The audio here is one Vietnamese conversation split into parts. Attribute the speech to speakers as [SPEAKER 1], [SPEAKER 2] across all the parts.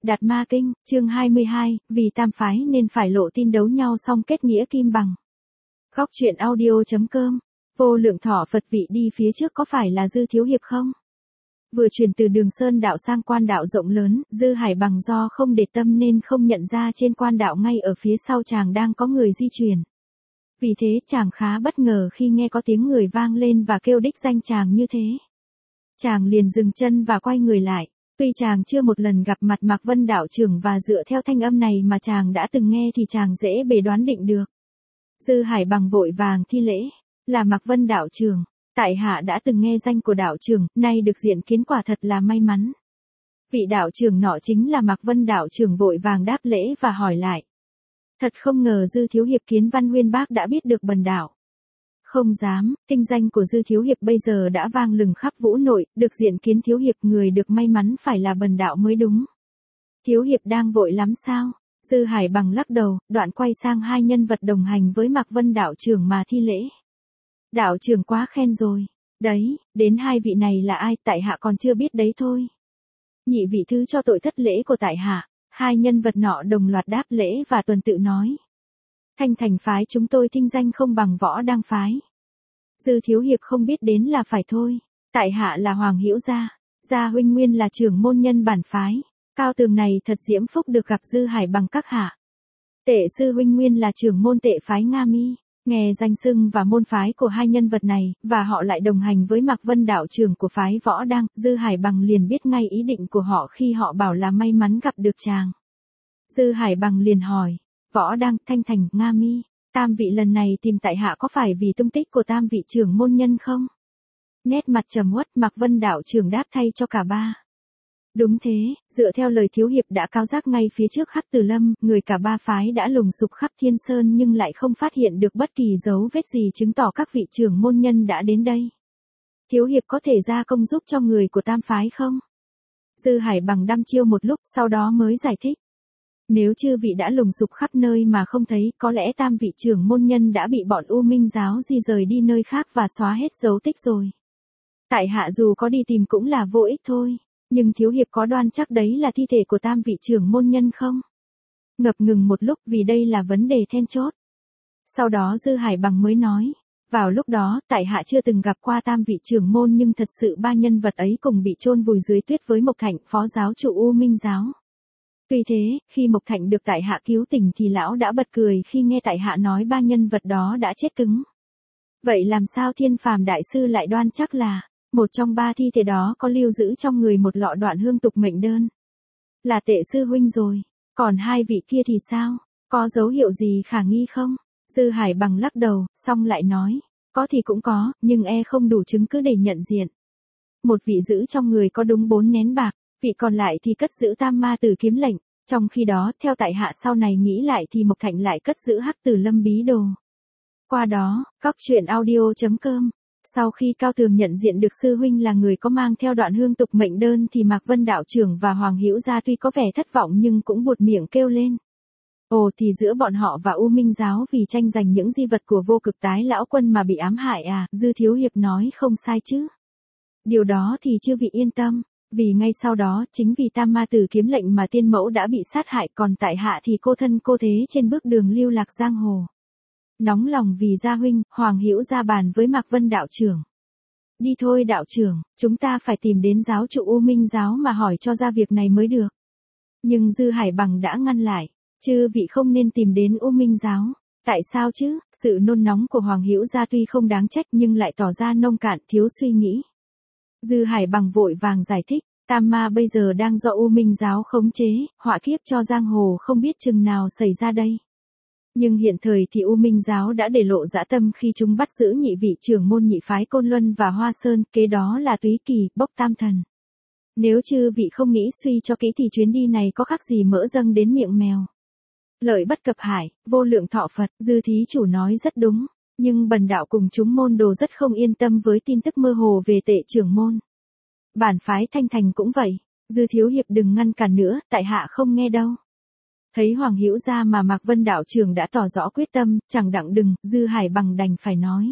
[SPEAKER 1] Đạt Ma Kinh, chương 22, vì tam phái nên phải lộ tin đấu nhau xong kết nghĩa kim bằng. Góc truyện audio.com, vô lượng thọ Phật vị đi phía trước có phải là Dư Thiếu Hiệp không? Vừa chuyển từ Đường Sơn đạo sang quan đạo rộng lớn, Dư Hải Bằng do không để tâm nên không nhận ra trên quan đạo ngay ở phía sau chàng đang có người di chuyển. Vì thế chàng khá bất ngờ khi nghe có tiếng người vang lên và kêu đích danh chàng như thế. Chàng liền dừng chân và quay người lại. Tuy chàng chưa một lần gặp mặt Mạc Vân đạo trưởng và dựa theo thanh âm này mà chàng đã từng nghe thì chàng dễ bề đoán định được. Dư Hải Bằng vội vàng thi lễ, là Mạc Vân đạo trưởng, tại hạ đã từng nghe danh của đạo trưởng, nay được diện kiến quả thật là may mắn. Vị đạo trưởng nọ chính là Mạc Vân đạo trưởng vội vàng đáp lễ và hỏi lại. Thật không ngờ Dư Thiếu Hiệp Kiến Văn Nguyên Bác đã biết được bần đạo. Không dám, tinh danh của Dư Thiếu Hiệp bây giờ đã vang lừng khắp Vũ Nội, được diện kiến Thiếu Hiệp người được may mắn phải là bần đạo mới đúng. Thiếu Hiệp đang vội lắm sao? Dư Hải Bằng lắc đầu, đoạn quay sang hai nhân vật đồng hành với Mạc Vân đạo trưởng mà thi lễ. Đạo trưởng quá khen rồi. Đấy, đến hai vị này là ai, tại hạ còn chưa biết đấy thôi. Nhị vị thứ cho tội thất lễ của tại hạ. Hai nhân vật nọ đồng loạt đáp lễ và tuần tự nói. Thanh Thành phái chúng tôi thinh danh không bằng Võ Đăng phái. Dư Thiếu Hiệp không biết đến là phải thôi. Tại hạ là Hoàng Hữu Gia, Gia huynh nguyên là trưởng môn nhân bản phái. Cao tường này thật diễm phúc được gặp Dư Hải Bằng các hạ. Tệ sư huynh nguyên là trưởng môn Tệ phái Nga Mi. Nghe danh xưng và môn phái của hai nhân vật này, và họ lại đồng hành với Mạc Vân đạo trưởng của phái Võ Đăng, Dư Hải Bằng liền biết ngay ý định của họ khi họ bảo là may mắn gặp được chàng. Dư Hải Bằng liền hỏi, Võ Đăng, Thanh Thành, Nga Mi, tam vị lần này tìm tại hạ có phải vì tung tích của tam vị trưởng môn nhân không? Nét mặt trầm uất, Mạc Vân đạo trưởng đáp thay cho cả ba. Đúng thế, dựa theo lời Thiếu Hiệp đã cáo giác ngay phía trước Hắc Tử Lâm, người cả ba phái đã lùng sục khắp Thiên Sơn nhưng lại không phát hiện được bất kỳ dấu vết gì chứng tỏ các vị trưởng môn nhân đã đến đây. Thiếu Hiệp có thể ra công giúp cho người của tam phái không? Dư Hải Bằng đăm chiêu một lúc sau đó mới giải thích. Nếu chư vị đã lùng sục khắp nơi mà không thấy, có lẽ tam vị trưởng môn nhân đã bị bọn U Minh giáo di rời đi nơi khác và xóa hết dấu tích rồi. Tại hạ dù có đi tìm cũng là vô ích thôi. Nhưng Thiếu Hiệp có đoan chắc đấy là thi thể của tam vị trưởng môn nhân không? Ngập ngừng một lúc vì đây là vấn đề then chốt. Sau đó Dư Hải Bằng mới nói, vào lúc đó tại hạ chưa từng gặp qua tam vị trưởng môn nhưng thật sự ba nhân vật ấy cùng bị chôn vùi dưới tuyết với Mộc Thạnh, phó giáo chủ U Minh giáo. Tuy thế, khi Mộc Thạnh được tại hạ cứu tỉnh thì lão đã bật cười khi nghe tại hạ nói ba nhân vật đó đã chết cứng. Vậy làm sao Thiên Phàm đại sư lại đoan chắc là một trong ba thi thể đó có lưu giữ trong người một lọ đoạn hương tục mệnh đơn? Là Tệ sư huynh rồi. Còn hai vị kia thì sao? Có dấu hiệu gì khả nghi không? Dư Hải Bằng lắc đầu, xong lại nói. Có thì cũng có, nhưng không đủ chứng cứ để nhận diện. Một vị giữ trong người có đúng 4 nén bạc, vị còn lại thì cất giữ Tam Ma Tử kiếm lệnh. Trong khi đó, theo tại hạ sau này nghĩ lại thì Mộc Thạnh lại cất giữ Hắc Tử Lâm bí đồ. Qua đó, góc truyện audio.com. Sau khi Cao Tường nhận diện được sư huynh là người có mang theo đoạn hương tục mệnh đơn thì Mạc Vân đạo trưởng và Hoàng Hữu Gia tuy có vẻ thất vọng nhưng cũng buột miệng kêu lên. Ồ, thì giữa bọn họ và U Minh giáo vì tranh giành những di vật của Vô Cực Tái lão quân mà bị ám hại à? Dư Thiếu Hiệp nói không sai chứ. Điều đó thì chư vị yên tâm, vì ngay sau đó chính vì Tam Ma Tử kiếm lệnh mà tiên mẫu đã bị sát hại, còn tại hạ thì cô thân cô thế trên bước đường lưu lạc giang hồ. Nóng lòng vì Gia huynh, Hoàng Hữu Gia bàn với Mạc Vân đạo trưởng. Đi thôi đạo trưởng, chúng ta phải tìm đến giáo chủ U Minh giáo mà hỏi cho ra việc này mới được. Nhưng Dư Hải Bằng đã ngăn lại, chư vị không nên tìm đến U Minh giáo. Tại sao chứ? Sự nôn nóng của Hoàng Hữu Gia tuy không đáng trách nhưng lại tỏ ra nông cạn thiếu suy nghĩ. Dư Hải Bằng vội vàng giải thích, Tam Ma bây giờ đang do U Minh giáo khống chế, họa kiếp cho giang hồ không biết chừng nào xảy ra đây. Nhưng hiện thời thì U Minh giáo đã để lộ dã tâm khi chúng bắt giữ nhị vị trưởng môn nhị phái Côn Luân và Hoa Sơn, kế đó là Túy Kỳ, Bốc Tam Thần. Nếu chư vị không nghĩ suy cho kỹ thì chuyến đi này có khác gì mỡ dâng đến miệng mèo. Lợi bất cập hại, vô lượng thọ Phật, Dư thí chủ nói rất đúng, nhưng bần đạo cùng chúng môn đồ rất không yên tâm với tin tức mơ hồ về Tệ trưởng môn. Bản phái Thanh Thành cũng vậy, Dư Thiếu Hiệp đừng ngăn cản nữa, tại hạ không nghe đâu. Thấy Hoàng Hữu Gia mà Mạc Vân đạo trưởng đã tỏ rõ quyết tâm, chẳng đặng đừng, Dư Hải Bằng đành phải nói.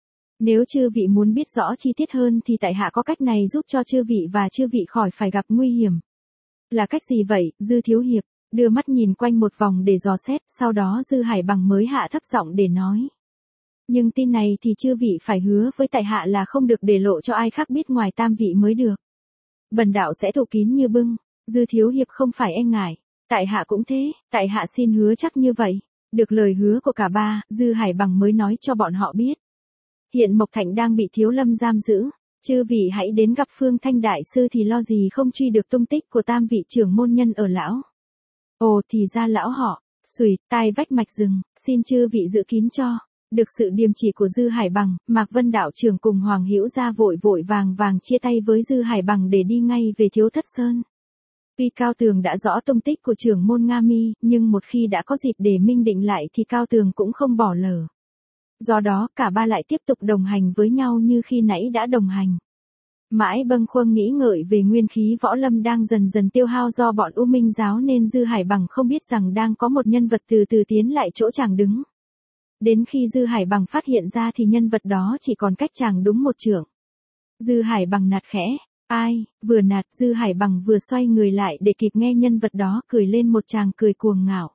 [SPEAKER 1] Nếu chư vị muốn biết rõ chi tiết hơn thì tại hạ có cách này giúp cho chư vị và chư vị khỏi phải gặp nguy hiểm. Là cách gì vậy, Dư thiếu hiệp? Đưa mắt nhìn quanh một vòng để dò xét, sau đó Dư Hải Bằng mới hạ thấp giọng để nói. Nhưng tin này thì chư vị phải hứa với tại hạ là không được để lộ cho ai khác biết ngoài tam vị mới được. Bần đạo sẽ thủ kín như bưng, Dư thiếu hiệp không phải e ngại. Tại hạ cũng thế, tại hạ xin hứa chắc như vậy. Được lời hứa của cả ba, Dư Hải Bằng mới nói cho bọn họ biết. Hiện Mộc Thạnh đang bị Thiếu Lâm giam giữ. Chư vị hãy đến gặp Phương Thanh Đại Sư thì lo gì không truy được tung tích của tam vị trưởng môn nhân ở lão. Ồ thì ra lão họ, xùi, tai vách mạch rừng, xin chư vị giữ kín cho. Được sự điềm chỉ của Dư Hải Bằng, Mạc Vân đạo trưởng cùng Hoàng Hữu Gia vội vàng chia tay với Dư Hải Bằng để đi ngay về Thiếu Thất Sơn. Tuy Cao Tường đã rõ tung tích của trưởng môn Nga Mi, nhưng một khi đã có dịp để minh định lại thì Cao Tường cũng không bỏ lỡ. Do đó, cả ba lại tiếp tục đồng hành với nhau như khi nãy đã đồng hành. Mãi bâng khuâng nghĩ ngợi về nguyên khí võ lâm đang dần dần tiêu hao do bọn U Minh giáo nên Dư Hải Bằng không biết rằng đang có một nhân vật từ từ tiến lại chỗ chàng đứng. Đến khi Dư Hải Bằng phát hiện ra thì nhân vật đó chỉ còn cách chàng đúng một trượng. Dư Hải Bằng nạt khẽ, ai, vừa nạt Dư Hải Bằng vừa xoay người lại để kịp nghe nhân vật đó cười lên một tràng cười cuồng ngạo.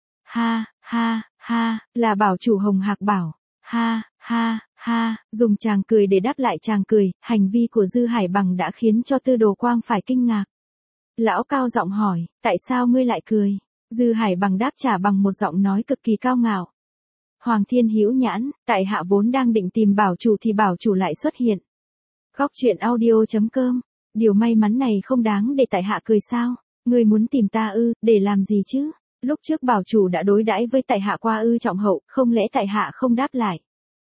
[SPEAKER 1] Ha, ha, ha, là bảo chủ Hồng Hạc Bảo. Ha, ha, ha, dùng chàng cười để đáp lại chàng cười, hành vi của Dư Hải Bằng đã khiến cho Tư Đồ Quang phải kinh ngạc. Lão cao giọng hỏi, tại sao ngươi lại cười? Dư Hải Bằng đáp trả bằng một giọng nói cực kỳ cao ngạo. Hoàng Thiên Hữu Nhãn, tại hạ vốn đang định tìm bảo chủ thì bảo chủ lại xuất hiện. Góc truyện audio.com, điều may mắn này không đáng để tại hạ cười sao? Ngươi muốn tìm ta ư, để làm gì chứ? Lúc trước bảo chủ đã đối đãi với tại hạ qua ư trọng hậu, không lẽ tại hạ không đáp lại?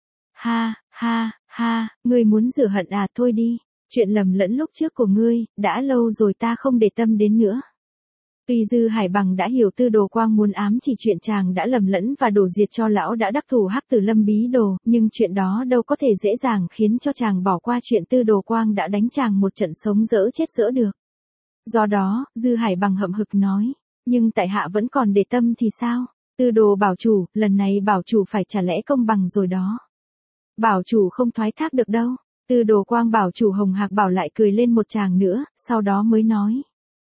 [SPEAKER 1] Ha, ha, ha, ngươi muốn rửa hận à, thôi đi, chuyện lầm lẫn lúc trước của ngươi, đã lâu rồi ta không để tâm đến nữa. Tuy Dư Hải Bằng đã hiểu Tư Đồ Quang muốn ám chỉ chuyện chàng đã lầm lẫn và đổ diệt cho lão đã đắc thủ Hắc Tử Lâm bí đồ, nhưng chuyện đó đâu có thể dễ dàng khiến cho chàng bỏ qua chuyện Tư Đồ Quang đã đánh chàng một trận sống dỡ chết dỡ được. Do đó, Dư Hải Bằng hậm hực nói, nhưng tại hạ vẫn còn để tâm thì sao? Tư Đồ bảo chủ, lần này bảo chủ phải trả lẽ công bằng rồi đó. Bảo chủ không thoái thác được đâu. Tư Đồ Quang bảo chủ Hồng Hạc Bảo lại cười lên một tràng nữa, sau đó mới nói.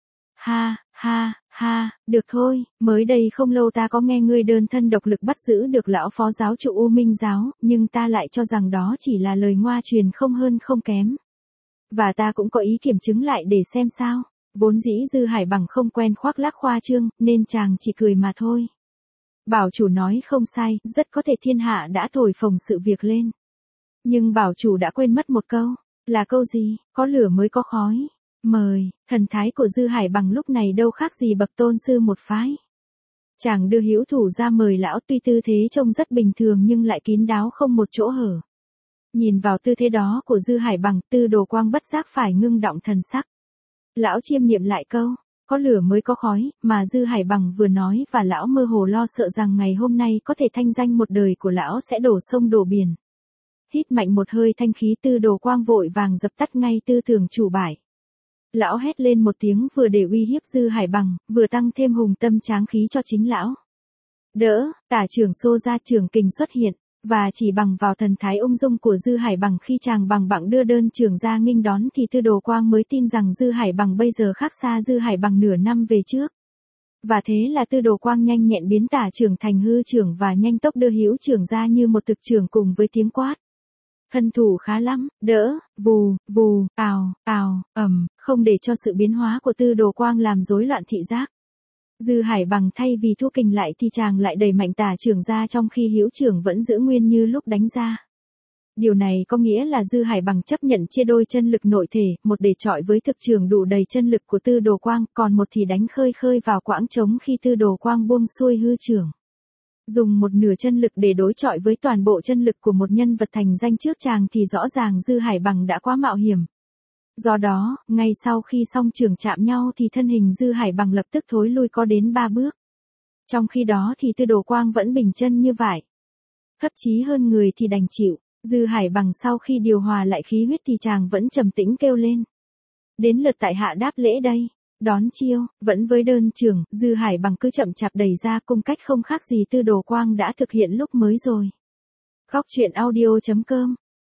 [SPEAKER 1] Ha, ha, ha, được thôi, mới đây không lâu ta có nghe ngươi đơn thân độc lực bắt giữ được lão phó giáo chủ U Minh giáo, nhưng ta lại cho rằng đó chỉ là lời ngoa truyền không hơn không kém. Và ta cũng có ý kiểm chứng lại để xem sao. Vốn dĩ Dư Hải Bằng không quen khoác lác khoa trương, nên chàng chỉ cười mà thôi. Bảo chủ nói không sai, rất có thể thiên hạ đã thổi phồng sự việc lên. Nhưng bảo chủ đã quên mất một câu. Là câu gì? Có lửa mới có khói. Mời, thần thái của Dư Hải Bằng lúc này đâu khác gì bậc tôn sư một phái. Chàng đưa hữu thủ ra mời lão, tuy tư thế trông rất bình thường nhưng lại kín đáo không một chỗ hở. Nhìn vào tư thế đó của Dư Hải Bằng, Tư Đồ Quang bất giác phải ngưng động thần sắc. Lão chiêm niệm lại câu, có lửa mới có khói, mà Dư Hải Bằng vừa nói và lão mơ hồ lo sợ rằng ngày hôm nay có thể thanh danh một đời của lão sẽ đổ sông đổ biển. Hít mạnh một hơi thanh khí, Tư Đồ Quang vội vàng dập tắt ngay tư tưởng chủ bại. Lão hét lên một tiếng vừa để uy hiếp Dư Hải Bằng, vừa tăng thêm hùng tâm tráng khí cho chính lão. Đỡ, tả trưởng xô ra trưởng kình xuất hiện, và chỉ bằng vào thần thái ung dung của Dư Hải Bằng khi chàng bằng bặng đưa đơn trưởng ra nghênh đón thì Tư Đồ Quang mới tin rằng Dư Hải Bằng bây giờ khác xa Dư Hải Bằng nửa năm về trước. Và thế là Tư Đồ Quang nhanh nhẹn biến tả trưởng thành hư trưởng và nhanh tốc đưa hữu trưởng ra như một thực trưởng cùng với tiếng quát. Thân thủ khá lắm, đỡ, vù, vù, ào, ào, không để cho sự biến hóa của Tư Đồ Quang làm rối loạn thị giác. Dư Hải Bằng thay vì thu kình lại thì chàng lại đẩy mạnh tả trưởng ra trong khi hữu trưởng vẫn giữ nguyên như lúc đánh ra. Điều này có nghĩa là Dư Hải Bằng chấp nhận chia đôi chân lực nội thể, một để chọi với thực trưởng đủ đầy chân lực của Tư Đồ Quang, còn một thì đánh khơi khơi vào quãng trống khi Tư Đồ Quang buông xuôi hư trưởng. Dùng một nửa chân lực để đối chọi với toàn bộ chân lực của một nhân vật thành danh trước chàng thì rõ ràng Dư Hải Bằng đã quá mạo hiểm. Do đó, ngay sau khi song trưởng chạm nhau thì thân hình Dư Hải Bằng lập tức thối lui có đến 3 bước. Trong khi đó thì Tư Đồ Quang vẫn bình chân như vải. Thậm chí hơn người thì đành chịu. Dư Hải Bằng sau khi điều hòa lại khí huyết thì chàng vẫn trầm tĩnh kêu lên. Đến lượt tại hạ đáp lễ đây. Đón chiêu, vẫn với đơn trưởng, Dư Hải Bằng cứ chậm chạp đẩy ra cung cách không khác gì Tư Đồ Quang đã thực hiện lúc mới rồi. Góc truyện audio.com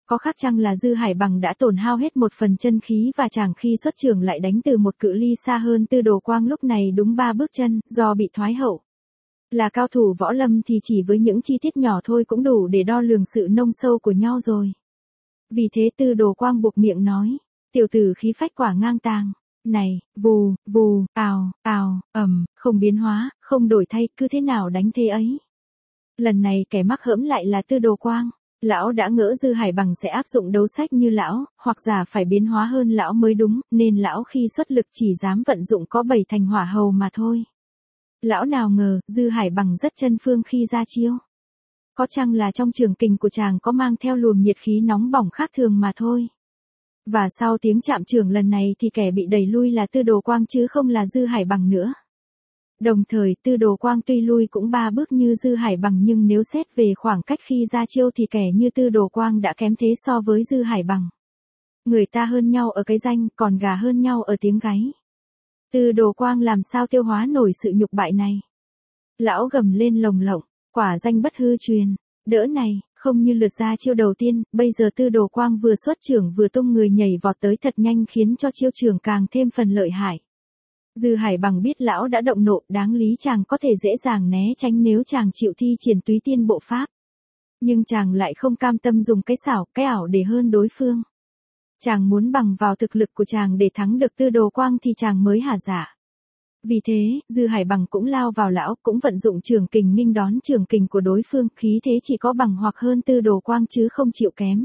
[SPEAKER 1] Có khác chăng là Dư Hải Bằng đã tổn hao hết một phần chân khí và chàng khi xuất trường lại đánh từ một cự ly xa hơn Tư Đồ Quang lúc này đúng 3 bước chân, do bị thoái hậu. Là cao thủ võ lâm thì chỉ với những chi tiết nhỏ thôi cũng đủ để đo lường sự nông sâu của nhau rồi. Vì thế Tư Đồ Quang buộc miệng nói, tiểu tử khí phách quả ngang tàng. Này, vù, vù, ào, ào, không biến hóa, không đổi thay, cứ thế nào đánh thế ấy. Lần này kẻ mắc hỡm lại là Tư Đồ Quang. Lão đã ngỡ Dư Hải Bằng sẽ áp dụng đấu sách như lão, hoặc giả phải biến hóa hơn lão mới đúng, nên lão khi xuất lực chỉ dám vận dụng có 7 thành hỏa hầu mà thôi. Lão nào ngờ, Dư Hải Bằng rất chân phương khi ra chiêu. Có chăng là trong trường kình của chàng có mang theo luồng nhiệt khí nóng bỏng khác thường mà thôi. Và sau tiếng chạm chưởng lần này thì kẻ bị đẩy lui là Tư Đồ Quang chứ không là Dư Hải Bằng nữa. Đồng thời Tư Đồ Quang tuy lui cũng 3 bước như Dư Hải Bằng nhưng nếu xét về khoảng cách khi ra chiêu thì kẻ như Tư Đồ Quang đã kém thế so với Dư Hải Bằng. Người ta hơn nhau ở cái danh, còn gà hơn nhau ở tiếng gáy. Tư Đồ Quang làm sao tiêu hóa nổi sự nhục bại này. Lão gầm lên lồng lộng, quả danh bất hư truyền, đỡ này, không như lượt ra chiêu đầu tiên, bây giờ Tư Đồ Quang vừa xuất trưởng vừa tung người nhảy vọt tới thật nhanh khiến cho chiêu trưởng càng thêm phần lợi hại. Dư Hải Bằng biết lão đã động nộ, đáng lý chàng có thể dễ dàng né tránh nếu chàng chịu thi triển túy tiên bộ pháp. Nhưng chàng lại không cam tâm dùng cái xảo, cái ảo để hơn đối phương. Chàng muốn bằng vào thực lực của chàng để thắng được Tư Đồ Quang thì chàng mới hả dạ. Vì thế, Dư Hải Bằng cũng lao vào lão, cũng vận dụng trường kình nghênh đón trường kình của đối phương, khí thế chỉ có bằng hoặc hơn Tư Đồ Quang chứ không chịu kém.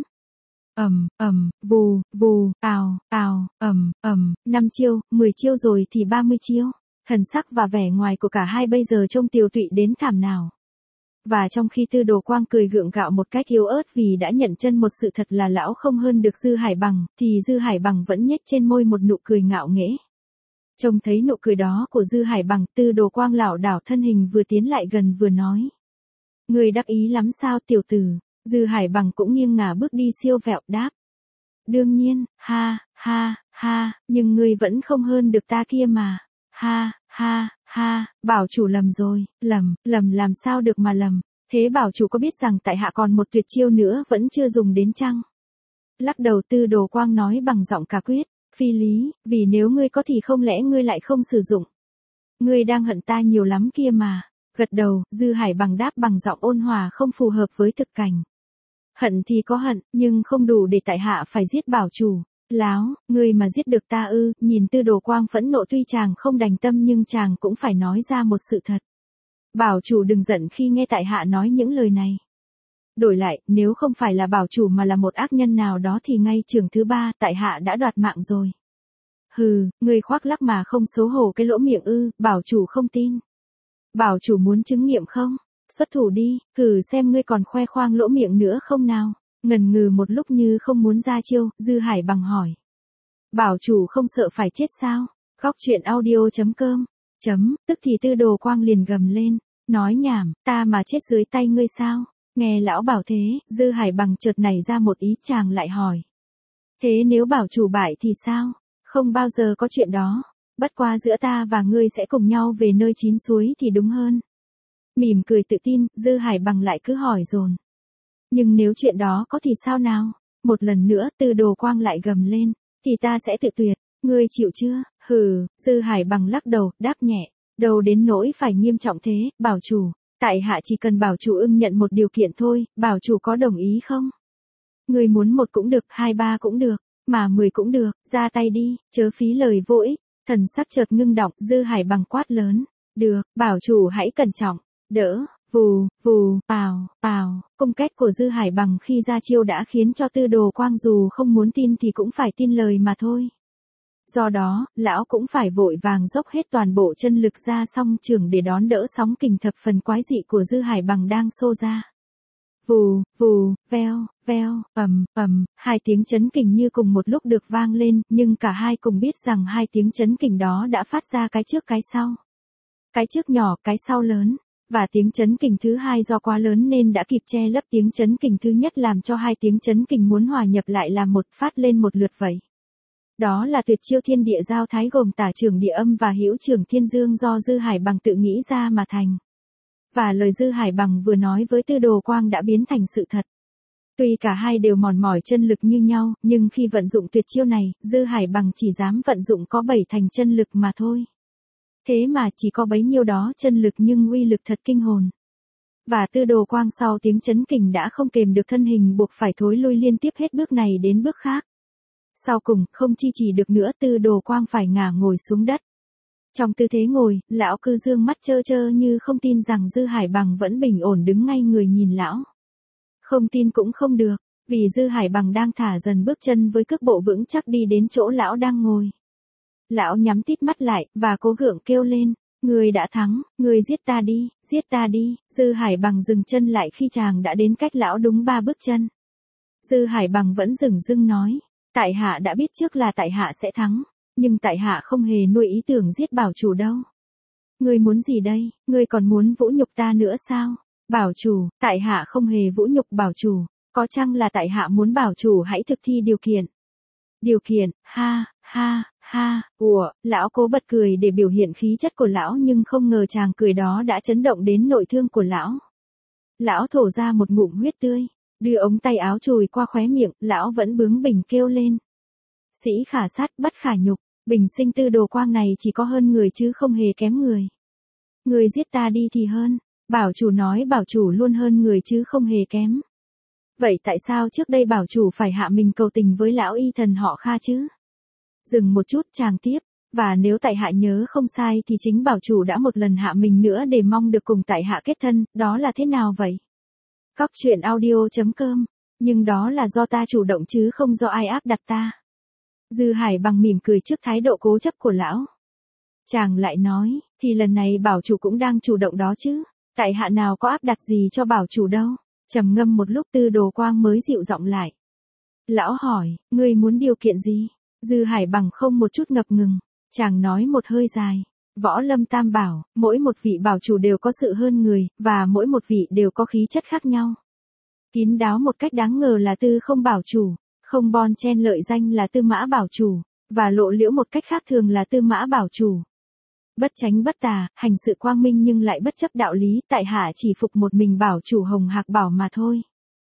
[SPEAKER 1] Vù, vù, ào, ào, 5 chiêu, 10 chiêu rồi thì 30 chiêu. Thần sắc và vẻ ngoài của cả hai bây giờ trông tiều tụy đến thảm nào. Và trong khi Tư Đồ Quang cười gượng gạo một cách yếu ớt vì đã nhận chân một sự thật là lão không hơn được Dư Hải Bằng, thì Dư Hải Bằng vẫn nhếch trên môi một nụ cười ngạo nghễ. Trông thấy nụ cười đó của Dư Hải Bằng, Tư Đồ Quang lảo đảo thân hình vừa tiến lại gần vừa nói. Người đắc ý lắm sao tiểu tử? Dư Hải Bằng cũng nghiêng ngả bước đi siêu vẹo đáp. Đương nhiên, ha, ha, ha, nhưng ngươi vẫn không hơn được ta kia mà. Ha, ha, ha, bảo chủ lầm rồi, lầm làm sao được mà lầm. Thế bảo chủ có biết rằng tại hạ còn một tuyệt chiêu nữa vẫn chưa dùng đến chăng? Lắc đầu Tư Đồ Quang nói bằng giọng cả quyết. Phi lý, vì nếu ngươi có thì không lẽ ngươi lại không sử dụng. Ngươi đang hận ta nhiều lắm kia mà. Gật đầu, Dư Hải Bằng đáp bằng giọng ôn hòa không phù hợp với thực cảnh. Hận thì có hận, nhưng không đủ để tại hạ phải giết bảo chủ. Láo, ngươi mà giết được ta ư? Nhìn Tư Đồ Quang phẫn nộ, tuy chàng không đành tâm nhưng chàng cũng phải nói ra một sự thật. Bảo chủ đừng giận khi nghe tại hạ nói những lời này. Đổi lại, nếu không phải là bảo chủ mà là một ác nhân nào đó thì ngay trường thứ 3 tại hạ đã đoạt mạng rồi. Hừ, ngươi khoác lác mà không xấu hổ cái lỗ miệng ư? Bảo chủ không tin. Bảo chủ muốn chứng nghiệm không? Xuất thủ đi, thử xem ngươi còn khoe khoang lỗ miệng nữa không nào. Ngần ngừ một lúc như không muốn ra chiêu, Dư Hải Bằng hỏi. Bảo chủ không sợ phải chết sao? Góc truyện audio.com. Tức thì Tư Đồ Quang liền gầm lên. Nói nhảm, ta mà chết dưới tay ngươi sao? Nghe lão bảo thế, Dư Hải Bằng chợt nảy ra một ý, chàng lại hỏi. Thế nếu bảo chủ bại thì sao? Không bao giờ có chuyện đó. Bất qua giữa ta và ngươi sẽ cùng nhau về nơi chín suối thì đúng hơn. Mỉm cười tự tin, Dư Hải Bằng lại cứ hỏi dồn. Nhưng nếu chuyện đó có thì sao nào? Một lần nữa Tư Đồ Quang lại gầm lên. Thì ta sẽ tự tuyệt. Ngươi chịu chưa? Hừ, Dư Hải Bằng lắc đầu, đáp nhẹ. Đâu đến nỗi phải nghiêm trọng thế, bảo chủ. Tại hạ chỉ cần bảo chủ ưng nhận một điều kiện thôi, bảo chủ có đồng ý không? Người muốn 1 cũng được, 2, 3 cũng được, mà 10 cũng được, ra tay đi, chớ phí lời vô ích. Thần sắc chợt ngưng động, Dư Hải Bằng quát lớn. Được, bảo chủ hãy cẩn trọng, đỡ, vù, vù, ào, cung cách của Dư Hải Bằng khi ra chiêu đã khiến cho Tư Đồ Quang dù không muốn tin thì cũng phải tin lời mà thôi. Do đó, lão cũng phải vội vàng dốc hết toàn bộ chân lực ra song trường để đón đỡ sóng kình thập phần quái dị của Dư Hải Bằng đang xô ra. Vù, vù, veo, 2 tiếng chấn kình như cùng một lúc được vang lên, nhưng cả hai cùng biết rằng 2 tiếng chấn kình đó đã phát ra cái trước cái sau. Cái trước nhỏ, cái sau lớn, và tiếng chấn kình thứ 2 do quá lớn nên đã kịp che lấp tiếng chấn kình thứ nhất làm cho 2 tiếng chấn kình muốn hòa nhập lại làm một phát lên một lượt vậy. Đó là tuyệt chiêu thiên địa giao thái gồm tả trưởng địa âm và hữu trưởng thiên dương do Dư Hải Bằng tự nghĩ ra mà thành. Và lời Dư Hải Bằng vừa nói với Tư Đồ Quang đã biến thành sự thật. Tuy cả hai đều mòn mỏi chân lực như nhau, nhưng khi vận dụng tuyệt chiêu này, Dư Hải Bằng chỉ dám vận dụng có 7 thành chân lực mà thôi. Thế mà chỉ có bấy nhiêu đó chân lực nhưng uy lực thật kinh hồn. Và Tư Đồ Quang sau tiếng chấn kình đã không kềm được thân hình buộc phải thối lui liên tiếp hết bước này đến bước khác. Sau cùng, không chi trì được nữa, Tư Đồ Quang phải ngả ngồi xuống đất. Trong tư thế ngồi, lão cứ dương mắt trơ trơ như không tin rằng Dư Hải Bằng vẫn bình ổn đứng ngay người nhìn lão. Không tin cũng không được, vì Dư Hải Bằng đang thả dần bước chân với cước bộ vững chắc đi đến chỗ lão đang ngồi. Lão nhắm tít mắt lại, và cố gượng kêu lên, người đã thắng, người giết ta đi, giết ta đi. Dư Hải Bằng dừng chân lại khi chàng đã đến cách lão đúng 3 bước chân. Dư Hải Bằng vẫn dửng dưng nói, tại hạ đã biết trước là tại hạ sẽ thắng, nhưng tại hạ không hề nuôi ý tưởng giết bảo chủ đâu. Ngươi muốn gì đây, ngươi còn muốn vũ nhục ta nữa sao? Bảo chủ, tại hạ không hề vũ nhục bảo chủ, có chăng là tại hạ muốn bảo chủ hãy thực thi điều kiện. Điều kiện, ha, ha, ha, lão cố bật cười để biểu hiện khí chất của lão nhưng không ngờ chàng cười đó đã chấn động đến nội thương của lão. Lão thổ ra một ngụm huyết tươi, đưa ống tay áo chùi qua khóe miệng, lão vẫn bướng bỉnh kêu lên. Sĩ khả sát bất khả nhục, bình sinh Tư Đồ Quang này chỉ có hơn người chứ không hề kém người. Người giết ta đi thì hơn, bảo chủ nói bảo chủ luôn hơn người chứ không hề kém. Vậy tại sao trước đây bảo chủ phải hạ mình cầu tình với lão y thần họ Kha chứ? Dừng một chút chàng tiếp, và nếu tại hạ nhớ không sai thì chính bảo chủ đã một lần hạ mình nữa để mong được cùng tại hạ kết thân, đó là thế nào vậy? Cóc truyện audio.com, nhưng đó là do ta chủ động chứ không do ai áp đặt ta. Dư Hải Bằng mỉm cười trước thái độ cố chấp của lão. Chàng lại nói, thì lần này bảo chủ cũng đang chủ động đó chứ, tại hạ nào có áp đặt gì cho bảo chủ đâu. Trầm ngâm một lúc Tư Đồ Quang mới dịu giọng lại. Lão hỏi, ngươi muốn điều kiện gì? Dư Hải Bằng không một chút ngập ngừng, chàng nói một hơi dài. Võ Lâm Tam Bảo, mỗi một vị bảo chủ đều có sự hơn người, và mỗi một vị đều có khí chất khác nhau. Kín đáo một cách đáng ngờ là Tư Không Bảo chủ, không bon chen lợi danh là Tư Mã Bảo chủ, và lộ liễu một cách khác thường là Tư Mã Bảo chủ. Bất tránh bất tà, hành sự quang minh nhưng lại bất chấp đạo lý, tại hạ chỉ phục một mình bảo chủ Hồng Hạc Bảo mà thôi.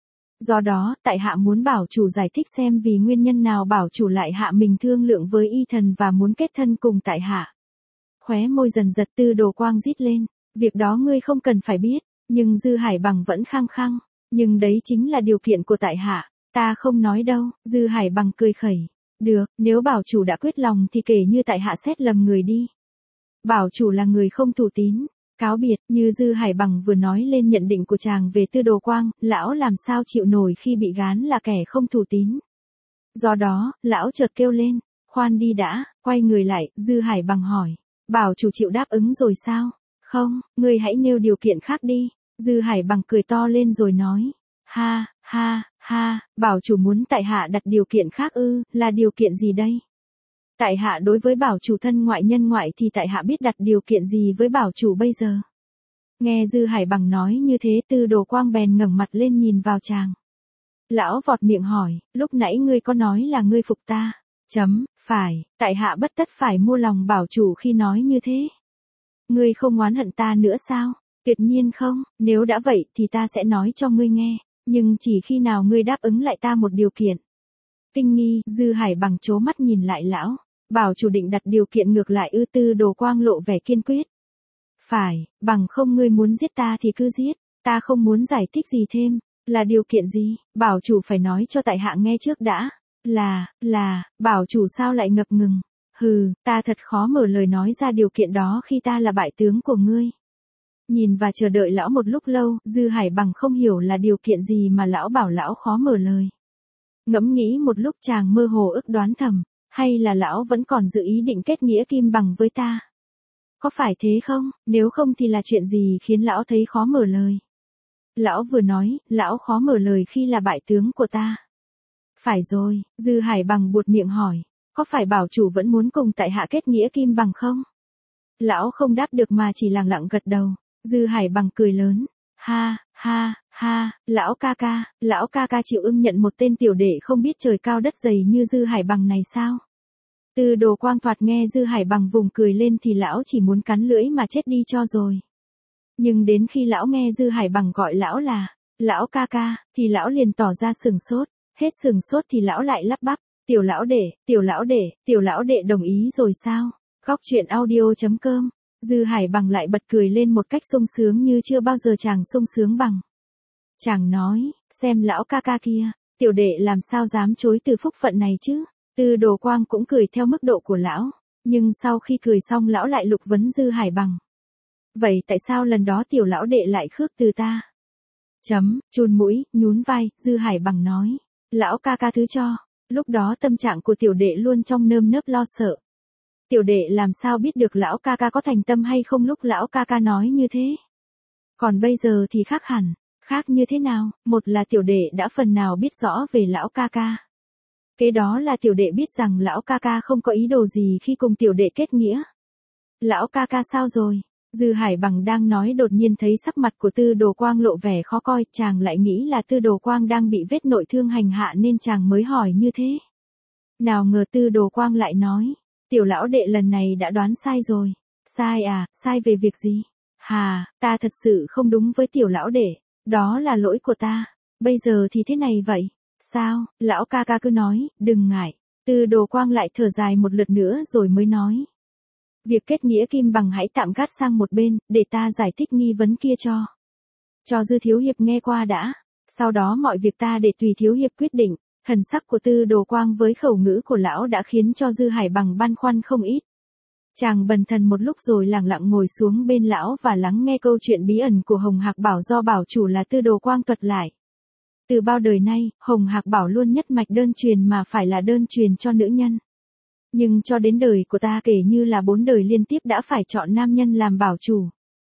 [SPEAKER 1] Do đó, tại hạ muốn bảo chủ giải thích xem vì nguyên nhân nào bảo chủ lại hạ mình thương lượng với y thần và muốn kết thân cùng tại hạ. Khóe môi dần giật Tư Đồ Quang rít lên, việc đó ngươi không cần phải biết, nhưng Dư Hải Bằng vẫn khăng khăng, nhưng đấy chính là điều kiện của tại hạ, ta không nói đâu. Dư Hải Bằng cười khẩy, được, nếu bảo chủ đã quyết lòng thì kể như tại hạ xét lầm người đi. Bảo chủ là người không thủ tín, cáo biệt. Như Dư Hải Bằng vừa nói lên nhận định của chàng về Tư Đồ Quang, lão làm sao chịu nổi khi bị gán là kẻ không thủ tín. Do đó, lão chợt kêu lên, khoan đi đã, quay người lại, Dư Hải Bằng hỏi, bảo chủ chịu đáp ứng rồi sao? Không, ngươi hãy nêu điều kiện khác đi. Dư Hải Bằng cười to lên rồi nói, ha, ha, ha, bảo chủ muốn tại hạ đặt điều kiện khác ư, là điều kiện gì đây? Tại hạ đối với bảo chủ thân ngoại nhân ngoại thì tại hạ biết đặt điều kiện gì với bảo chủ bây giờ. Nghe Dư Hải Bằng nói như thế Tư Đồ Quang bèn ngẩng mặt lên nhìn vào chàng. Lão vọt miệng hỏi, lúc nãy ngươi có nói là ngươi phục ta? Phải, tại hạ bất tất phải mua lòng bảo chủ khi nói như thế. Ngươi không oán hận ta nữa sao? Tuyệt nhiên không, nếu đã vậy thì ta sẽ nói cho ngươi nghe, nhưng chỉ khi nào ngươi đáp ứng lại ta một điều kiện. Kinh nghi, Dư Hải Bằng trố mắt nhìn lại lão. Bảo chủ định đặt điều kiện ngược lại ư? Tư Đồ Quang lộ vẻ kiên quyết. Phải, bằng không ngươi muốn giết ta thì cứ giết, ta không muốn giải thích gì thêm. Là điều kiện gì? Bảo chủ phải nói cho tại hạ nghe trước đã. Bảo chủ sao lại ngập ngừng? Hừ, ta thật khó mở lời nói ra điều kiện đó khi ta là bại tướng của ngươi. Nhìn và chờ đợi lão một lúc lâu, Dư Hải Bằng không hiểu là điều kiện gì mà lão bảo lão khó mở lời. Ngẫm nghĩ một lúc chàng mơ hồ ức đoán thầm, hay là lão vẫn còn dự ý định kết nghĩa kim bằng với ta? Có phải thế không? Nếu không thì là chuyện gì khiến lão thấy khó mở lời? Lão vừa nói, lão khó mở lời khi là bại tướng của ta. Phải rồi, Dư Hải Bằng buột miệng hỏi, có phải bảo chủ vẫn muốn cùng tại hạ kết nghĩa kim bằng không? Lão không đáp được mà chỉ lặng lặng gật đầu. Dư Hải Bằng cười lớn, ha, ha, ha, lão ca ca chịu ưng nhận một tên tiểu đệ không biết trời cao đất dày như Dư Hải Bằng này sao? Tư Đồ Quang thoạt nghe Dư Hải Bằng vùng cười lên thì lão chỉ muốn cắn lưỡi mà chết đi cho rồi. Nhưng đến khi lão nghe Dư Hải Bằng gọi lão là Lão ca ca, thì lão liền tỏ ra sừng sốt, hết sừng sốt thì lão lại lắp bắp, tiểu lão đệ đồng ý rồi sao? Góc chuyện audio.com, Dư Hải Bằng lại bật cười lên một cách sung sướng như chưa bao giờ chàng sung sướng bằng. Chàng nói, xem lão ca ca kia, tiểu đệ làm sao dám chối từ phúc phận này chứ? Tư Đồ Quang cũng cười theo mức độ của lão, nhưng sau khi cười xong lão lại lục vấn Dư Hải Bằng. Vậy tại sao lần đó tiểu lão đệ lại khước từ ta? Chun mũi, nhún vai, Dư Hải Bằng nói, lão ca ca thứ cho, lúc đó tâm trạng của tiểu đệ luôn trong nơm nớp lo sợ. Tiểu đệ làm sao biết được lão ca ca có thành tâm hay không lúc lão ca ca nói như thế? Còn bây giờ thì khác hẳn, khác như thế nào? Một là tiểu đệ đã phần nào biết rõ về lão ca ca. Kế đó là tiểu đệ biết rằng lão ca ca không có ý đồ gì khi cùng tiểu đệ kết nghĩa. Lão ca ca sao rồi? Dư Hải Bằng đang nói đột nhiên thấy sắc mặt của Tư Đồ Quang lộ vẻ khó coi, chàng lại nghĩ là Tư Đồ Quang đang bị vết nội thương hành hạ nên chàng mới hỏi như thế. Nào ngờ Tư Đồ Quang lại nói, tiểu lão đệ lần này đã đoán sai rồi. Sai à, sai về việc gì? Hà, ta thật sự không đúng với tiểu lão đệ, đó là lỗi của ta. Bây giờ thì thế này vậy. Sao, lão ca ca cứ nói, đừng ngại. Tư Đồ Quang lại thở dài một lượt nữa rồi mới nói. Việc kết nghĩa kim bằng hãy tạm gác sang một bên, để ta giải thích nghi vấn kia cho Dư thiếu hiệp nghe qua đã. Sau đó mọi việc ta để tùy thiếu hiệp quyết định. Thần sắc của Tư Đồ Quang với khẩu ngữ của lão đã khiến cho Dư Hải Bằng băn khoăn không ít. Chàng bần thần một lúc rồi lặng lặng ngồi xuống bên lão và lắng nghe câu chuyện bí ẩn của Hồng Hạc Bảo do bảo chủ là Tư Đồ Quang thuật lại. Từ bao đời nay, Hồng Hạc Bảo luôn nhất mạch đơn truyền mà phải là đơn truyền cho nữ nhân. Nhưng cho đến đời của ta kể như là 4 đời liên tiếp đã phải chọn nam nhân làm bảo chủ.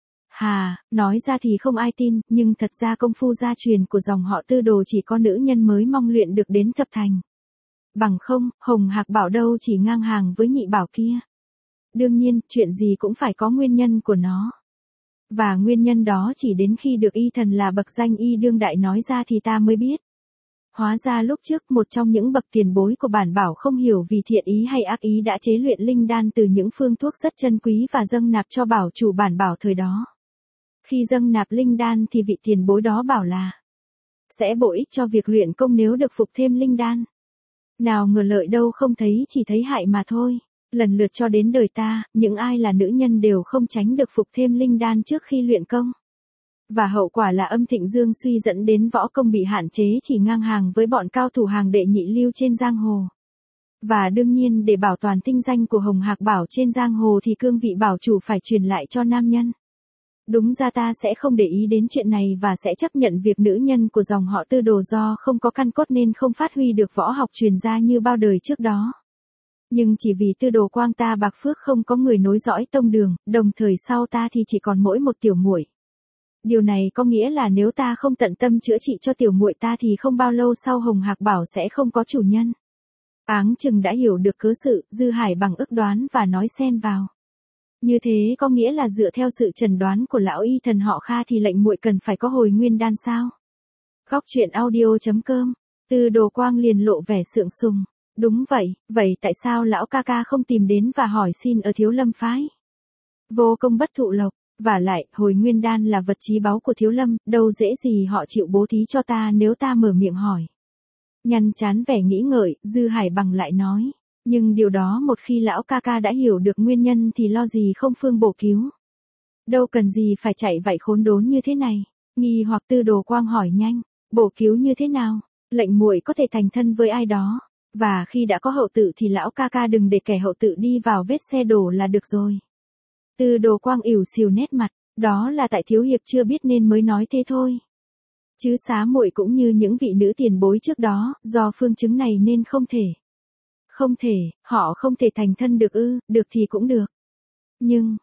[SPEAKER 1] Hà, nói ra thì không ai tin, nhưng thật ra công phu gia truyền của dòng họ Tư Đồ chỉ có nữ nhân mới mong luyện được đến thập thành. Bằng không, Hồng Hạc Bảo đâu chỉ ngang hàng với nhị bảo kia. Đương nhiên, chuyện gì cũng phải có nguyên nhân của nó. Và nguyên nhân đó chỉ đến khi được y thần là bậc danh y đương đại nói ra thì ta mới biết. Hóa ra lúc trước một trong những bậc tiền bối của bản bảo không hiểu vì thiện ý hay ác ý đã chế luyện linh đan từ những phương thuốc rất chân quý và dâng nạp cho bảo chủ bản bảo thời đó. Khi dâng nạp linh đan thì vị tiền bối đó bảo là sẽ bổ ích cho việc luyện công nếu được phục thêm linh đan. Nào ngờ lợi đâu không thấy, chỉ thấy hại mà thôi. Lần lượt cho đến đời ta, những ai là nữ nhân đều không tránh được phục thêm linh đan trước khi luyện công. Và hậu quả là âm thịnh dương suy dẫn đến võ công bị hạn chế chỉ ngang hàng với bọn cao thủ hàng đệ nhị lưu trên giang hồ. Và đương nhiên để bảo toàn tinh danh của Hồng Hạc Bảo trên giang hồ thì cương vị bảo chủ phải truyền lại cho nam nhân. Đúng ra ta sẽ không để ý đến chuyện này và sẽ chấp nhận việc nữ nhân của dòng họ Tư Đồ do không có căn cốt nên không phát huy được võ học truyền ra như bao đời trước đó. Nhưng chỉ vì Tư Đồ Quang ta bạc phước không có người nối dõi tông đường, đồng thời sau ta thì chỉ còn mỗi một tiểu muội. Điều này có nghĩa là nếu ta không tận tâm chữa trị cho tiểu muội ta thì không bao lâu sau Hồng Hạc Bảo sẽ không có chủ nhân. Áng chừng đã hiểu được cớ sự, Dư Hải Bằng ức đoán và nói xen vào. Như thế có nghĩa là dựa theo sự chẩn đoán của lão y thần họ Kha thì lệnh muội cần phải có hồi nguyên đan sao? Góc chuyện audio.com, Tư Đồ Quang liền lộ vẻ sượng sùng. Đúng vậy, vậy tại sao lão ca ca không tìm đến và hỏi xin ở Thiếu Lâm phái? Vô công bất thụ lộc, và lại, hồi nguyên đan là vật chí báu của Thiếu Lâm, đâu dễ gì họ chịu bố thí cho ta nếu ta mở miệng hỏi. Nhăn chán vẻ nghĩ ngợi, Dư Hải Bằng lại nói. Nhưng điều đó một khi lão ca ca đã hiểu được nguyên nhân thì lo gì không phương bổ cứu. Đâu cần gì phải chạy vậy khốn đốn như thế này. Nghi hoặc Tư Đồ Quang hỏi nhanh. Bổ cứu như thế nào? Lệnh muội có thể thành thân với ai đó. Và khi đã có hậu tự thì lão ca ca đừng để kẻ hậu tự đi vào vết xe đổ là được rồi. Tư Đồ Quang ỉu xìu nét mặt. Đó là tại thiếu hiệp chưa biết nên mới nói thế thôi. Chứ xá muội cũng như những vị nữ tiền bối trước đó, do phương chứng này nên không thể. Không thể, họ không thể thành thân được ư, được thì cũng được. Nhưng,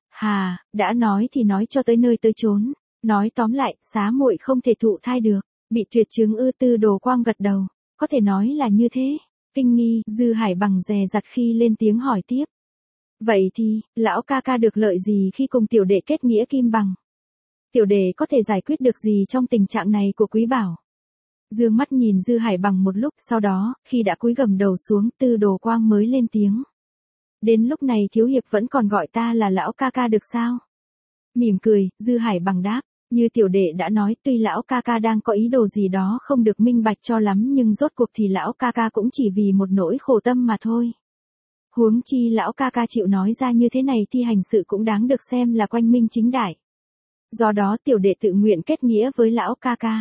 [SPEAKER 1] đã nói thì nói cho tới nơi tới chốn. Nói tóm lại, xá muội không thể thụ thai được. Bị tuyệt chứng ư? Tư Đồ Quang gật đầu. Có thể nói là như thế. Kinh nghi, Dư Hải Bằng dè dặt khi lên tiếng hỏi tiếp. Vậy thì, lão ca ca được lợi gì khi cùng tiểu đệ kết nghĩa kim bằng? Tiểu đệ có thể giải quyết được gì trong tình trạng này của quý bảo? Dương mắt nhìn Dư Hải Bằng một lúc, sau đó, khi đã cúi gầm đầu xuống, Tư Đồ Quang mới lên tiếng. Đến lúc này thiếu hiệp vẫn còn gọi ta là lão ca ca được sao? Mỉm cười, Dư Hải Bằng đáp, Như tiểu đệ đã nói, tuy lão ca ca đang có ý đồ gì đó không được minh bạch cho lắm, nhưng rốt cuộc thì lão ca ca cũng chỉ vì một nỗi khổ tâm mà thôi. Huống chi lão ca ca chịu nói ra như thế này thì hành sự cũng đáng được xem là quanh minh chính đại. Do đó tiểu đệ tự nguyện kết nghĩa với lão ca ca.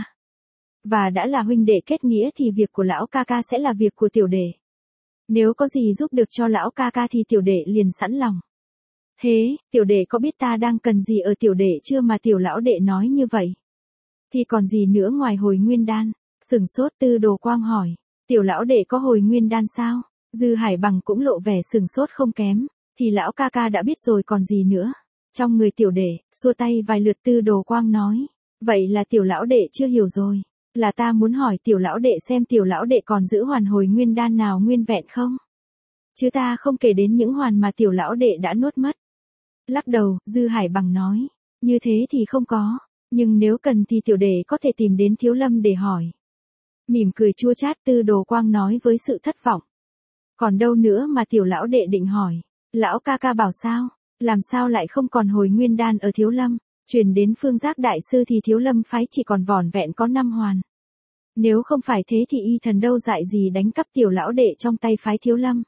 [SPEAKER 1] Và đã là huynh đệ kết nghĩa thì việc của lão ca ca sẽ là việc của tiểu đệ. Nếu có gì giúp được cho lão ca ca thì tiểu đệ liền sẵn lòng. Thế, tiểu đệ có biết ta đang cần gì ở tiểu đệ chưa mà tiểu lão đệ nói như vậy? Thì còn gì nữa ngoài hồi nguyên đan? Sửng sốt Tư Đồ Quang hỏi. Tiểu lão đệ có hồi nguyên đan sao? Dư Hải Bằng cũng lộ vẻ sửng sốt không kém. Thì lão ca ca đã biết rồi còn gì nữa. Trong người tiểu đệ, xua tay vài lượt Tư Đồ Quang nói. Vậy là tiểu lão đệ chưa hiểu rồi. Là ta muốn hỏi tiểu lão đệ xem tiểu lão đệ còn giữ hoàn hồi nguyên đan nào nguyên vẹn không? Chứ ta không kể đến những hoàn mà tiểu lão đệ đã nuốt mất. Lắc đầu, Dư Hải Bằng nói. Như thế thì không có. Nhưng nếu cần thì tiểu đệ có thể tìm đến Thiếu Lâm để hỏi. Mỉm cười chua chát Tư Đồ Quang nói với sự thất vọng. Còn đâu nữa mà tiểu lão đệ định hỏi. Lão ca ca bảo sao? Làm sao lại không còn hồi nguyên đan ở Thiếu Lâm? Truyền đến Phương Giác đại sư thì Thiếu Lâm phái chỉ còn vỏn vẹn có 5 hoàn. Nếu không phải thế thì y thần đâu dại gì đánh cắp tiểu lão đệ trong tay phái Thiếu Lâm.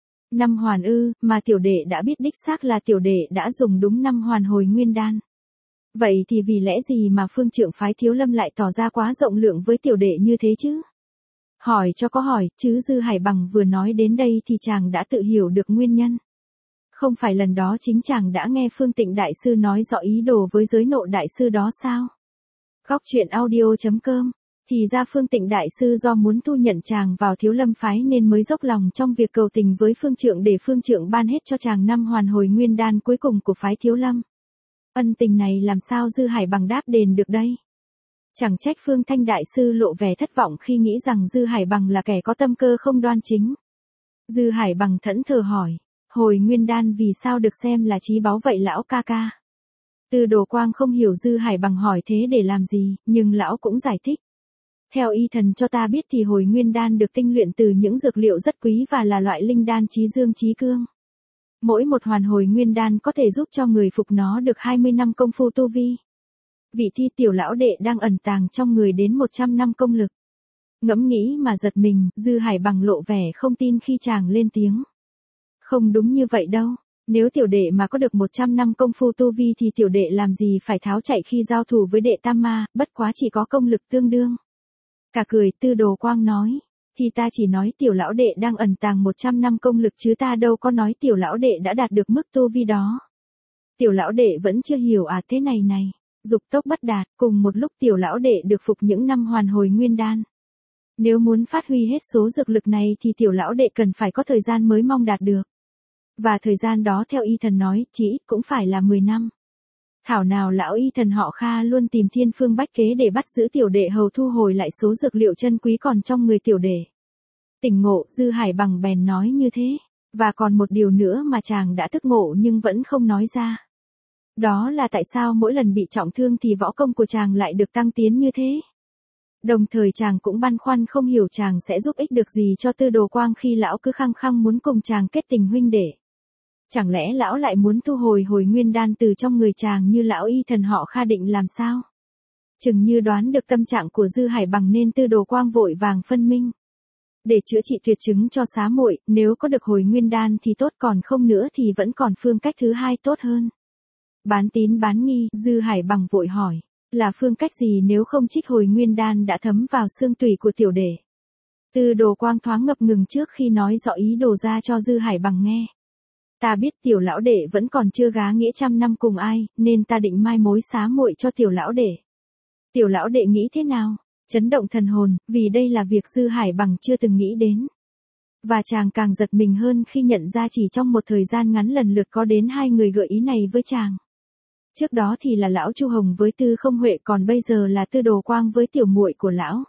[SPEAKER 1] 5 hoàn ư, mà tiểu đệ đã biết đích xác là tiểu đệ đã dùng đúng 5 hoàn hồi nguyên đan. Vậy thì vì lẽ gì mà phương trượng phái Thiếu Lâm lại tỏ ra quá rộng lượng với tiểu đệ như thế chứ? Hỏi cho có hỏi, chứ Dư Hải Bằng vừa nói đến đây thì chàng đã tự hiểu được nguyên nhân. Không phải lần đó chính chàng đã nghe Phương Tịnh đại sư nói rõ ý đồ với giới nộ đại sư đó sao? Góc truyện audio.com. Thì ra Phương Tịnh đại sư do muốn thu nhận chàng vào Thiếu Lâm phái nên mới dốc lòng trong việc cầu tình với phương trượng để phương trượng ban hết cho chàng 5 hoàn hồi nguyên đan cuối cùng của phái Thiếu Lâm. Ân tình này làm sao Dư Hải Bằng đáp đền được đây? Chẳng trách Phương Thanh đại sư lộ vẻ thất vọng khi nghĩ rằng Dư Hải Bằng là kẻ có tâm cơ không đoan chính. Dư Hải Bằng thẫn thờ hỏi, hồi nguyên đan vì sao được xem là chí báu vậy lão ca ca? Tư Đồ Quang không hiểu Dư Hải Bằng hỏi thế để làm gì, nhưng lão cũng giải thích. Theo y thần cho ta biết thì hồi nguyên đan được tinh luyện từ những dược liệu rất quý và là loại linh đan chí dương chí cương. Mỗi một hoàn hồi nguyên đan có thể giúp cho người phục nó được 20 năm công phu tu vi. Vị thi tiểu lão đệ đang ẩn tàng trong người đến 100 năm công lực. Ngẫm nghĩ mà giật mình, Dư Hải Bằng lộ vẻ không tin khi chàng lên tiếng. Không đúng như vậy đâu, nếu tiểu đệ mà có được 100 năm công phu tu vi thì tiểu đệ làm gì phải tháo chạy khi giao thủ với đệ tam ma, bất quá chỉ có công lực tương đương. Cả cười Tư Đồ Quang nói, thì ta chỉ nói tiểu lão đệ đang ẩn tàng 100 năm công lực chứ ta đâu có nói tiểu lão đệ đã đạt được mức tu vi đó. Tiểu lão đệ vẫn chưa hiểu à thế này này, dục tốc bất đạt, cùng một lúc tiểu lão đệ được phục những năm hoàn hồi nguyên đan. Nếu muốn phát huy hết số dược lực này thì tiểu lão đệ cần phải có thời gian mới mong đạt được. Và thời gian đó theo y thần nói, chỉ ít cũng phải là 10 năm. Thảo nào lão y thần họ Kha luôn tìm thiên phương bách kế để bắt giữ tiểu đệ hầu thu hồi lại số dược liệu chân quý còn trong người tiểu đệ. Tỉnh ngộ, Dư Hải Bằng bèn nói như thế. Và còn một điều nữa mà chàng đã thức ngộ nhưng vẫn không nói ra. Đó là tại sao mỗi lần bị trọng thương thì võ công của chàng lại được tăng tiến như thế. Đồng thời chàng cũng băn khoăn không hiểu chàng sẽ giúp ích được gì cho Tư Đồ Quang khi lão cứ khăng khăng muốn cùng chàng kết tình huynh đệ. Chẳng lẽ lão lại muốn thu hồi hồi nguyên đan từ trong người chàng như lão y thần họ Kha định làm sao? Chừng như đoán được tâm trạng của Dư Hải Bằng nên Tư Đồ Quang vội vàng phân minh. Để chữa trị tuyệt chứng cho xá muội, nếu có được hồi nguyên đan thì tốt, còn không nữa thì vẫn còn phương cách thứ hai tốt hơn. Bán tín bán nghi, Dư Hải Bằng vội hỏi, là phương cách gì nếu không trích hồi nguyên đan đã thấm vào xương tủy của tiểu đệ? Tư Đồ Quang thoáng ngập ngừng trước khi nói rõ ý đồ ra cho Dư Hải Bằng nghe. Ta biết tiểu lão đệ vẫn còn chưa gá nghĩa trăm năm cùng ai, nên ta định mai mối xá muội cho tiểu lão đệ. Tiểu lão đệ nghĩ thế nào? Chấn động thần hồn, vì đây là việc Dư Hải Bằng chưa từng nghĩ đến. Và chàng càng giật mình hơn khi nhận ra chỉ trong một thời gian ngắn lần lượt có đến 2 người gợi ý này với chàng. Trước đó thì là lão Chu Hồng với Tư Không Huệ, còn bây giờ là Tư Đồ Quang với tiểu muội của lão.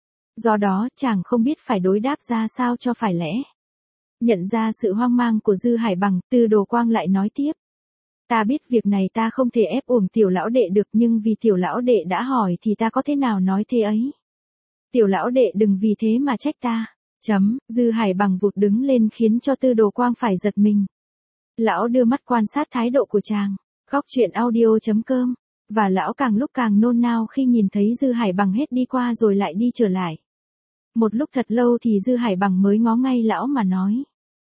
[SPEAKER 1] Do đó chàng không biết phải đối đáp ra sao cho phải lẽ. Nhận ra sự hoang mang của Dư Hải Bằng, Tư Đồ Quang lại nói tiếp. Ta biết việc này ta không thể ép uổng tiểu lão đệ được, nhưng vì tiểu lão đệ đã hỏi thì ta có thế nào nói thế ấy. Tiểu lão đệ đừng vì thế mà trách ta. Dư Hải Bằng vụt đứng lên khiến cho Tư Đồ Quang phải giật mình. Lão đưa mắt quan sát thái độ của chàng. Góc truyện audio.com Và lão càng lúc càng nôn nao khi nhìn thấy Dư Hải Bằng hết đi qua rồi lại đi trở lại. Một lúc thật lâu thì Dư Hải Bằng mới ngó ngay lão mà nói.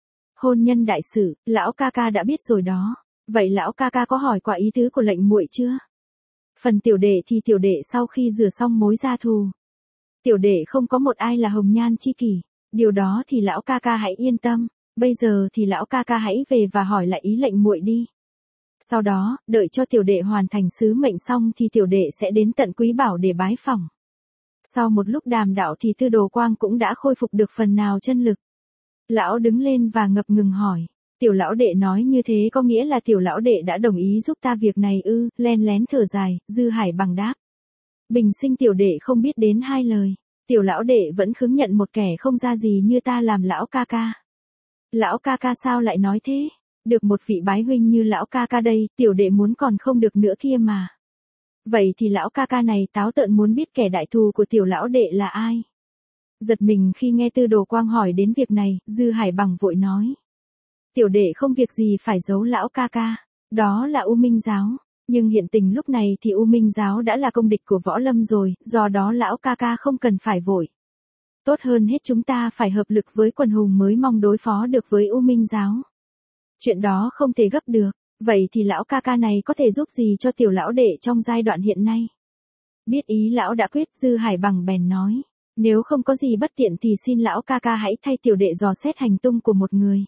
[SPEAKER 1] Hôn nhân đại sự, lão ca ca đã biết rồi đó. Vậy lão ca ca có hỏi qua ý tứ của lệnh muội chưa? Phần tiểu đệ thì tiểu đệ sau khi rửa xong mối gia thù. Tiểu đệ không có một ai là hồng nhan chi kỷ. Điều đó thì lão ca ca hãy yên tâm. Bây giờ thì lão ca ca hãy về và hỏi lại ý lệnh muội đi. Sau đó, đợi cho tiểu đệ hoàn thành sứ mệnh xong thì tiểu đệ sẽ đến tận Quý Bảo để bái phỏng. Sau một lúc đàm đạo thì Tư Đồ Quang cũng đã khôi phục được phần nào chân lực. Lão đứng lên và ngập ngừng hỏi. Tiểu lão đệ nói như thế có nghĩa là tiểu lão đệ đã đồng ý giúp ta việc này ư? Len lén thở dài, Dư Hải Bằng đáp. Bình sinh tiểu đệ không biết đến hai lời. Tiểu lão đệ vẫn khứng nhận một kẻ không ra gì như ta làm lão ca ca. Lão ca ca sao lại nói thế? Được một vị bái huynh như lão ca ca đây, tiểu đệ muốn còn không được nữa kia mà. Vậy thì lão ca ca này táo tợn muốn biết kẻ đại thù của tiểu lão đệ là ai? Giật mình khi nghe Tư Đồ Quang hỏi đến việc này, Dư Hải Bằng vội nói. Tiểu đệ không việc gì phải giấu lão ca ca. Đó là U Minh Giáo. Nhưng hiện tình lúc này thì U Minh Giáo đã là công địch của Võ Lâm rồi, do đó lão ca ca không cần phải vội. Tốt hơn hết chúng ta phải hợp lực với quần hùng mới mong đối phó được với U Minh Giáo. Chuyện đó không thể gấp được, vậy thì lão ca ca này có thể giúp gì cho tiểu lão đệ trong giai đoạn hiện nay? Biết ý lão đã quyết, Dư Hải Bằng bèn nói. Nếu không có gì bất tiện thì xin lão ca ca hãy thay tiểu đệ dò xét hành tung của một người.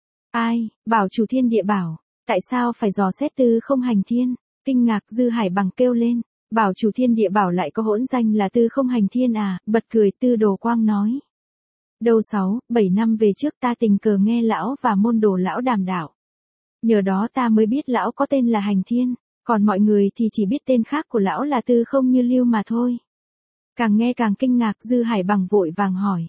[SPEAKER 1] Ai? Bảo chủ thiên địa bảo. Tại sao phải dò xét Tư Không Hành Thiên? Kinh ngạc, Dư Hải Bằng kêu lên. Bảo chủ thiên địa bảo lại có hỗn danh là Tư Không Hành Thiên à? Bật cười, Tư Đồ Quang nói. Đâu 6-7 năm về trước ta tình cờ nghe lão và môn đồ lão đàm đạo. Nhờ đó ta mới biết lão có tên là Hành Thiên, còn mọi người thì chỉ biết tên khác của lão là Tư Không Như Lưu mà thôi. Càng nghe càng kinh ngạc, Dư Hải Bằng vội vàng hỏi.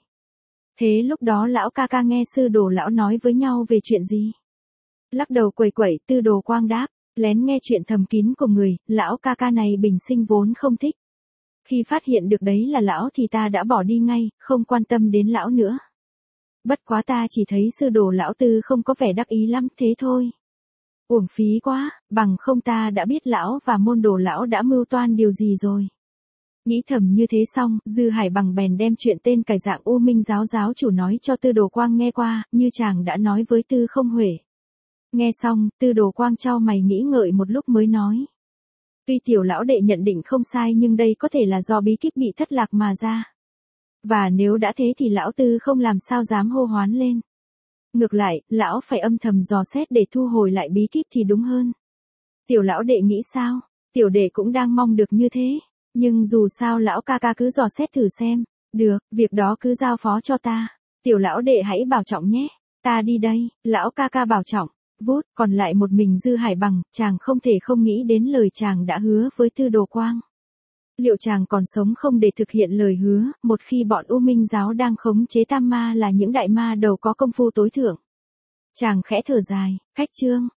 [SPEAKER 1] Thế lúc đó lão ca ca nghe sư đồ lão nói với nhau về chuyện gì? Lắc đầu quẩy quẩy, Tư Đồ Quang đáp. Lén nghe chuyện thầm kín của người, lão ca ca này bình sinh vốn không thích. Khi phát hiện được đấy là lão thì ta đã bỏ đi ngay, không quan tâm đến lão nữa. Bất quá ta chỉ thấy sư đồ lão Tư không có vẻ đắc ý lắm thế thôi. Uổng phí quá, bằng không ta đã biết lão và môn đồ lão đã mưu toan điều gì rồi. Nghĩ thầm như thế xong, Dư Hải Bằng bèn đem chuyện tên cải dạng U Minh Giáo giáo chủ nói cho Tư Đồ Quang nghe qua, như chàng đã nói với Tư Không Huệ. Nghe xong, Tư Đồ Quang chau mày nghĩ ngợi một lúc mới nói. Tuy tiểu lão đệ nhận định không sai nhưng đây có thể là do bí kíp bị thất lạc mà ra. Và nếu đã thế thì lão Tư không làm sao dám hô hoán lên. Ngược lại, lão phải âm thầm dò xét để thu hồi lại bí kíp thì đúng hơn. Tiểu lão đệ nghĩ sao? Tiểu đệ cũng đang mong được như thế. Nhưng dù sao lão ca ca cứ dò xét thử xem. Được, việc đó cứ giao phó cho ta. Tiểu lão đệ hãy bảo trọng nhé. Ta đi đây, lão ca ca bảo trọng. Vút, còn lại một mình Dư Hải Bằng, chàng không thể không nghĩ đến lời chàng đã hứa với Tư Đồ Quang. Liệu chàng còn sống không để thực hiện lời hứa, một khi bọn U Minh Giáo đang khống chế tam ma là những đại ma đầu có công phu tối thượng. Chàng khẽ thở dài, khách trương.